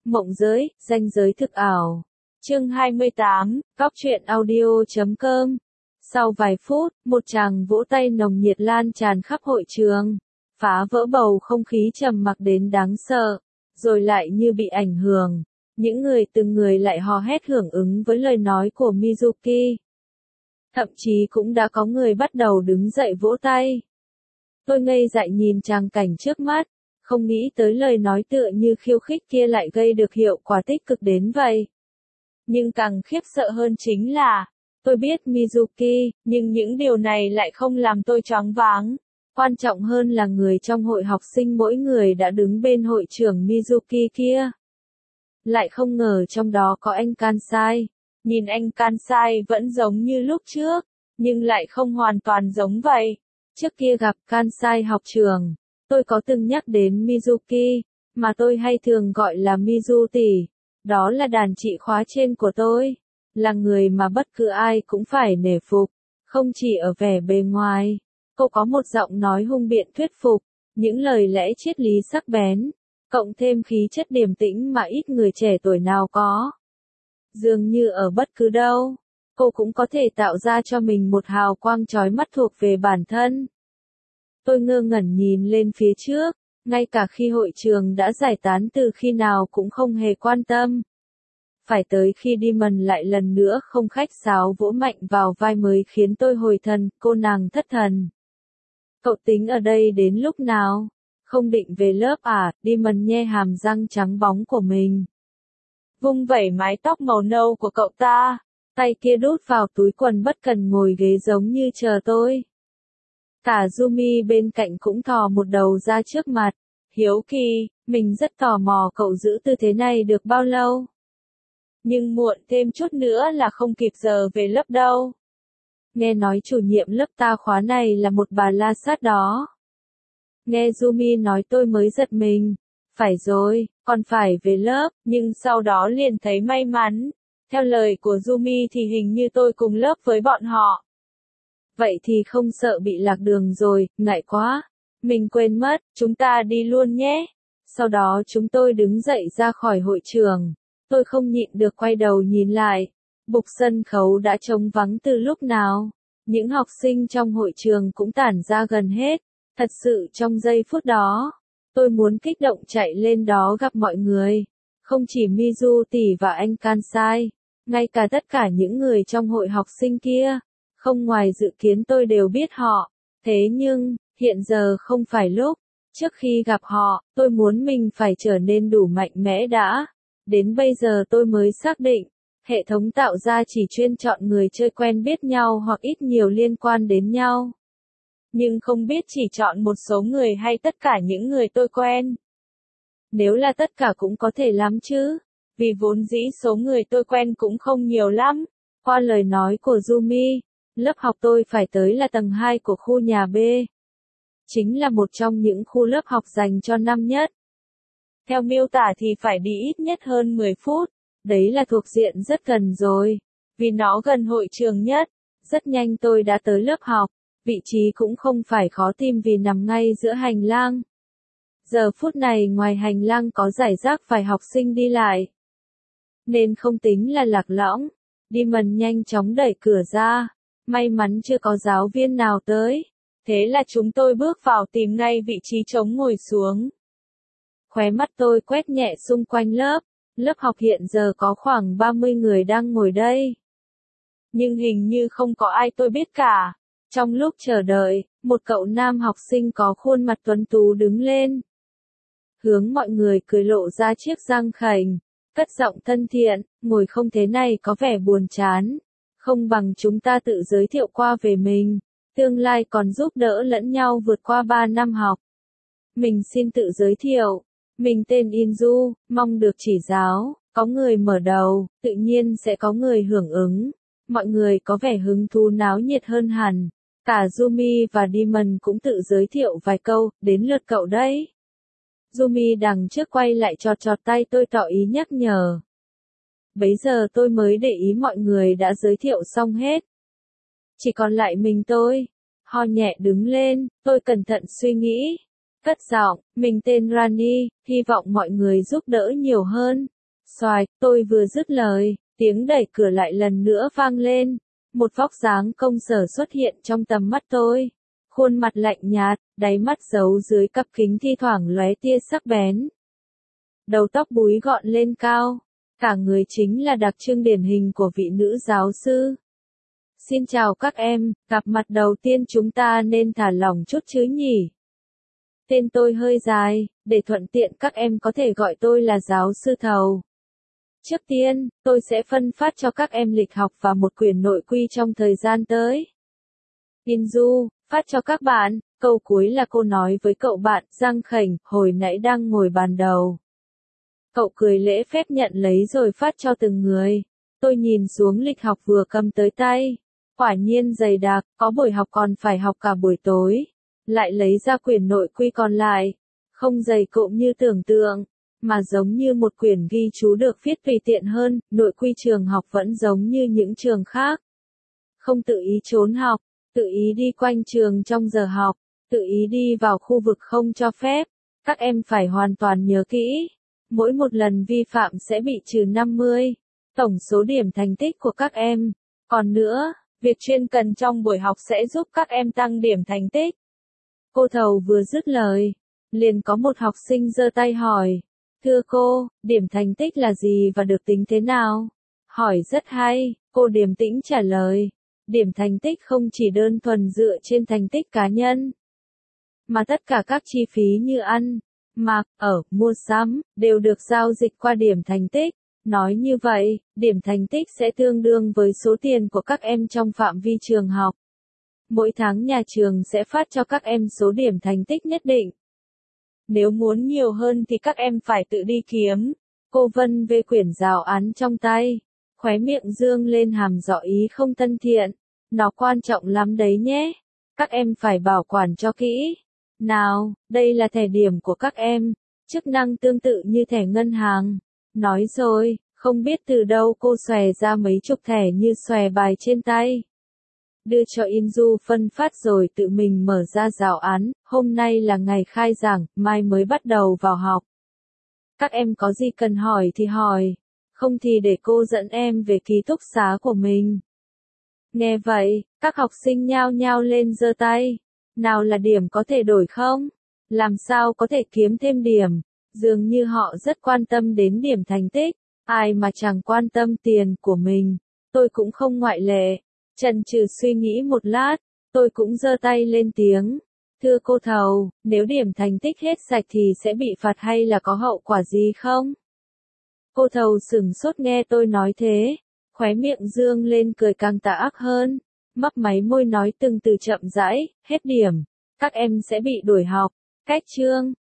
Mộng giới, ranh giới thực ảo. Chương 28, Cóc truyện audio.com. Sau vài phút, một tràng vỗ tay nồng nhiệt lan tràn khắp hội trường, phá vỡ bầu không khí trầm mặc đến đáng sợ, rồi lại như bị ảnh hưởng. Những người từng người lại hò hét hưởng ứng với lời nói của Mizuki. Thậm chí cũng đã có người bắt đầu đứng dậy vỗ tay. Tôi ngây dại nhìn tràng cảnh trước mắt, không nghĩ tới lời nói tựa như khiêu khích kia lại gây được hiệu quả tích cực đến vậy. Nhưng càng khiếp sợ hơn chính là, tôi biết Mizuki, nhưng những điều này lại không làm tôi choáng váng. Quan trọng hơn là người trong hội học sinh mỗi người đã đứng bên hội trưởng Mizuki kia. Lại không ngờ trong đó có anh Kansai. Nhìn anh Kansai vẫn giống như lúc trước, nhưng lại không hoàn toàn giống vậy. Trước kia gặp Kansai học trường, tôi có từng nhắc đến Mizuki, mà tôi hay thường gọi là Mizu tỷ. Đó là đàn chị khóa trên của tôi, là người mà bất cứ ai cũng phải nể phục, không chỉ ở vẻ bề ngoài. Cô có một giọng nói hung biện thuyết phục, những lời lẽ triết lý sắc bén, cộng thêm khí chất điềm tĩnh mà ít người trẻ tuổi nào có. Dường như ở bất cứ đâu, cô cũng có thể tạo ra cho mình một hào quang chói mắt thuộc về bản thân. Tôi ngơ ngẩn nhìn lên phía trước, ngay cả khi hội trường đã giải tán từ khi nào cũng không hề quan tâm. Phải tới khi Demon lại lần nữa không khách sáo vỗ mạnh vào vai mới khiến tôi hồi thần, cô nàng thất thần. Cậu tính ở đây đến lúc nào? Không định về lớp à? Demon nhe hàm răng trắng bóng của mình. Vung vẩy mái tóc màu nâu của cậu ta, tay kia đút vào túi quần bất cần ngồi ghế giống như chờ tôi. Cả Yumi bên cạnh cũng thò một đầu ra trước mặt, hiếu kỳ, mình rất tò mò cậu giữ tư thế này được bao lâu. Nhưng muộn thêm chút nữa là không kịp giờ về lớp đâu. Nghe nói chủ nhiệm lớp ta khóa này là một bà la sát đó. Nghe Yumi nói tôi mới giật mình. Phải rồi, còn phải về lớp, nhưng sau đó liền thấy may mắn. Theo lời của Yumi thì hình như tôi cùng lớp với bọn họ. Vậy thì không sợ bị lạc đường rồi, ngại quá. Mình quên mất, chúng ta đi luôn nhé. Sau đó chúng tôi đứng dậy ra khỏi hội trường. Tôi không nhịn được quay đầu nhìn lại. Bục sân khấu đã trống vắng từ lúc nào. Những học sinh trong hội trường cũng tản ra gần hết. Thật sự trong giây phút đó, tôi muốn kích động chạy lên đó gặp mọi người. Không chỉ Mizu tỷ và anh Kansai, ngay cả tất cả những người trong hội học sinh kia. Không ngoài dự kiến tôi đều biết họ. Thế nhưng, hiện giờ không phải lúc. Trước khi gặp họ, tôi muốn mình phải trở nên đủ mạnh mẽ đã. Đến bây giờ tôi mới xác định, hệ thống tạo ra chỉ chuyên chọn người chơi quen biết nhau hoặc ít nhiều liên quan đến nhau. Nhưng không biết chỉ chọn một số người hay tất cả những người tôi quen. Nếu là tất cả cũng có thể lắm chứ, vì vốn dĩ số người tôi quen cũng không nhiều lắm. Qua lời nói của Yumi, lớp học tôi phải tới là tầng 2 của khu nhà B. Chính là một trong những khu lớp học dành cho năm nhất. Theo miêu tả thì phải đi ít nhất hơn 10 phút, đấy là thuộc diện rất gần rồi, vì nó gần hội trường nhất. Rất nhanh tôi đã tới lớp học, vị trí cũng không phải khó tìm vì nằm ngay giữa hành lang. Giờ phút này ngoài hành lang có rải rác vài học sinh đi lại, nên không tính là lạc lõng. Demon nhanh chóng đẩy cửa ra, may mắn chưa có giáo viên nào tới. Thế là chúng tôi bước vào tìm ngay vị trí trống ngồi xuống. Khóe mắt tôi quét nhẹ xung quanh lớp. Lớp học hiện giờ có khoảng 30 người đang ngồi đây. Nhưng hình như không có ai tôi biết cả. Trong lúc chờ đợi, một cậu nam học sinh có khuôn mặt tuấn tú đứng lên. Hướng mọi người cười lộ ra chiếc răng khểnh, cất giọng thân thiện, ngồi không thế này có vẻ buồn chán. Không bằng chúng ta tự giới thiệu qua về mình, tương lai còn giúp đỡ lẫn nhau vượt qua 3 năm học. Mình xin tự giới thiệu, mình tên Inju, mong được chỉ giáo. Có người mở đầu, tự nhiên sẽ có người hưởng ứng. Mọi người có vẻ hứng thú náo nhiệt hơn hẳn. Cả Yumi và Demon cũng tự giới thiệu vài câu, đến lượt cậu đấy. Yumi đằng trước quay lại chọt chọt tay tôi tỏ ý nhắc nhở. Bấy giờ tôi mới để ý mọi người đã giới thiệu xong hết. Chỉ còn lại mình tôi. Ho nhẹ đứng lên, tôi cẩn thận suy nghĩ. Cất giọng, mình tên Rani, hy vọng mọi người giúp đỡ nhiều hơn. Xoài, tôi vừa dứt lời, tiếng đẩy cửa lại lần nữa vang lên. Một vóc dáng công sở xuất hiện trong tầm mắt tôi. Khuôn mặt lạnh nhạt, đáy mắt giấu dưới cặp kính thi thoảng lóe tia sắc bén. Đầu tóc búi gọn lên cao. Cả người chính là đặc trưng điển hình của vị nữ giáo sư. Xin chào các em, gặp mặt đầu tiên chúng ta nên thả lỏng chút chứ nhỉ? Tên tôi hơi dài, để thuận tiện các em có thể gọi tôi là giáo sư Thầu. Trước tiên, tôi sẽ phân phát cho các em lịch học và một quyển nội quy trong thời gian tới. Indu, phát cho các bạn, câu cuối là cô nói với cậu bạn Giang Khảnh, hồi nãy đang ngồi bàn đầu. Cậu cười lễ phép nhận lấy rồi phát cho từng người. Tôi nhìn xuống lịch học vừa cầm tới tay. Quả nhiên dày đặc, có buổi học còn phải học cả buổi tối. Lại lấy ra quyển nội quy còn lại. Không dày cộm như tưởng tượng, mà giống như một quyển ghi chú được viết tùy tiện hơn. Nội quy trường học vẫn giống như những trường khác. Không tự ý trốn học, tự ý đi quanh trường trong giờ học, tự ý đi vào khu vực không cho phép. Các em phải hoàn toàn nhớ kỹ. Mỗi một lần vi phạm sẽ bị trừ 50. Tổng số điểm thành tích của các em. Còn nữa, việc chuyên cần trong buổi học sẽ giúp các em tăng điểm thành tích. Cô Thầu vừa dứt lời, liền có một học sinh giơ tay hỏi. Thưa cô, điểm thành tích là gì và được tính thế nào? Hỏi rất hay, cô điềm tĩnh trả lời. Điểm thành tích không chỉ đơn thuần dựa trên thành tích cá nhân, mà tất cả các chi phí như ăn, mặc, ở, mua sắm, đều được giao dịch qua điểm thành tích. Nói như vậy, điểm thành tích sẽ tương đương với số tiền của các em trong phạm vi trường học. Mỗi tháng nhà trường sẽ phát cho các em số điểm thành tích nhất định. Nếu muốn nhiều hơn thì các em phải tự đi kiếm. Cô Vân về quyển giáo án trong tay. Khóe miệng dương lên hàm dọ ý không thân thiện. Nó quan trọng lắm đấy nhé. Các em phải bảo quản cho kỹ. Nào, đây là thẻ điểm của các em. Chức năng tương tự như thẻ ngân hàng. Nói rồi, không biết từ đâu cô xòe ra mấy chục thẻ như xòe bài trên tay. Đưa cho Indu phân phát rồi tự mình mở ra giáo án, hôm nay là ngày khai giảng, mai mới bắt đầu vào học. Các em có gì cần hỏi thì hỏi, không thì để cô dẫn em về ký túc xá của mình. Nghe vậy, các học sinh nhao nhao lên giơ tay. Nào là điểm có thể đổi không? Làm sao có thể kiếm thêm điểm? Dường như họ rất quan tâm đến điểm thành tích, ai mà chẳng quan tâm tiền của mình. Tôi cũng không ngoại lệ. Chần chừ suy nghĩ một lát, tôi cũng giơ tay lên tiếng. Thưa cô Thầu, nếu điểm thành tích hết sạch thì sẽ bị phạt hay là có hậu quả gì không? Cô Thầu sửng sốt nghe tôi nói thế, khóe miệng dương lên cười càng tà ác hơn, mấp máy môi nói từng từ chậm rãi, hết điểm, các em sẽ bị đuổi học, cách chương.